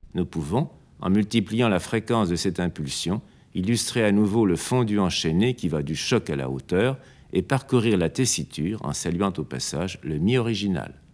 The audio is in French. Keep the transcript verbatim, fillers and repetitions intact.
Nous pouvons, en multipliant la fréquence de cette impulsion, illustrer à nouveau le fondu enchaîné qui va du choc à la hauteur et parcourir la tessiture en saluant au passage le mi original.